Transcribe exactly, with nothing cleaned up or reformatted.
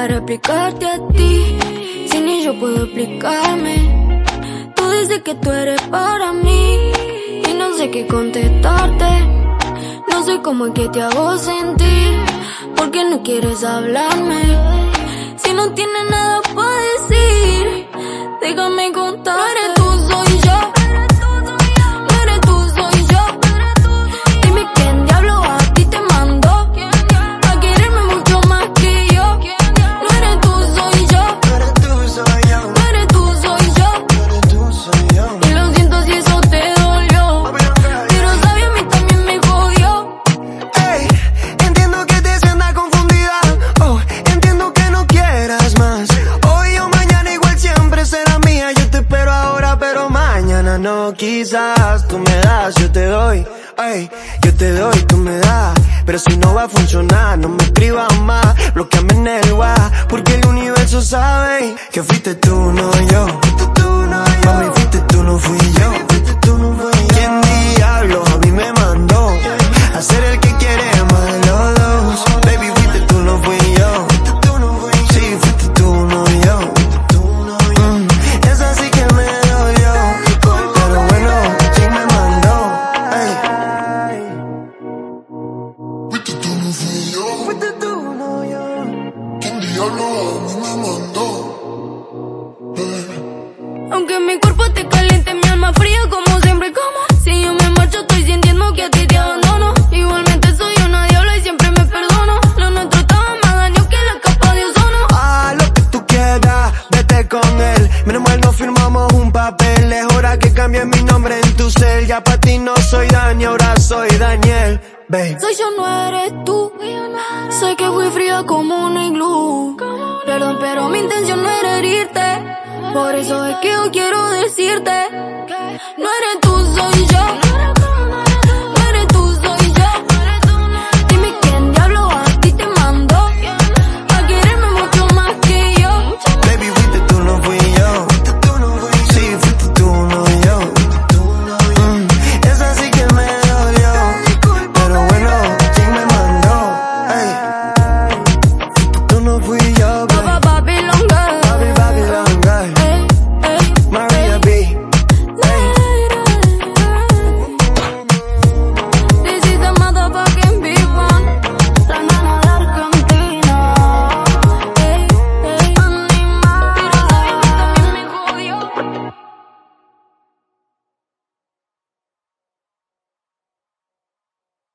para explicarte a ti, si ni yo puedo explicarme. Tú dices que tú eres para mí y no sé qué contestarte. No sé cómo es que te hago sentir, porque no quieres hablarme. Si no tienes nada para decir, déjame contar. No eres tú, soy yo. No eres tú, soy yo. Dime quién diablo a ti te mandó a quererme mucho más que yo. No eres tú, soy yo. No eres tú, soy yo. No eres tú, soy yo. No eres tú, soy yo. Y lo siento si eso te dolió, pero sabes, a mí también me jodió. Ey, entiendo que te sientas confundida. Oh, entiendo que no quieras más. Hoy o mañana igual siempre será mía. Yo te espero ahora, pero mañana no. Quizás tú me das, yo te doy. Ey, yo te doy, tú me das. Pero si no va a funcionar, no me escribas más. Bloqueame en el WhatsApp, porque el universo sabe que fuiste tú, no yo. Mami, fuiste tú, no fui yo. ¿Quién diablo a mí me mandó a ser el que quiere más de los dos? Baby, fuiste tú, no fui yo. Sí, fuiste tú, no yo. Mm, esa sí que me dolió, pero bueno, ¿quién me mandó? Ey. Fuiste tú, no fui yo. Fuiste tú, no yo. ¿Quién diablo a mí me mandó? Eh. Aunque mi cuerpo esté caliente, mi alma fría como siempre. Como si yo me marcho, estoy sintiendo que a ti te abandono. Igualmente soy una diabla y siempre me perdono. Lo nuestro estaba más daño que la capa de ozono. Ah, lo que tú quieras, vete con él. Menos mal no firmamos un papel. Es hora que cambie mi nombre en tu cel. Ya pa' ti no soy Dani, ahora soy Daniel, babe. Soy yo, no eres tú. Sé que fui fría como un iglú. Perdón, pero mi intención no era herirte. Por eso es que yo quiero decirte, no eres tú, soy yo.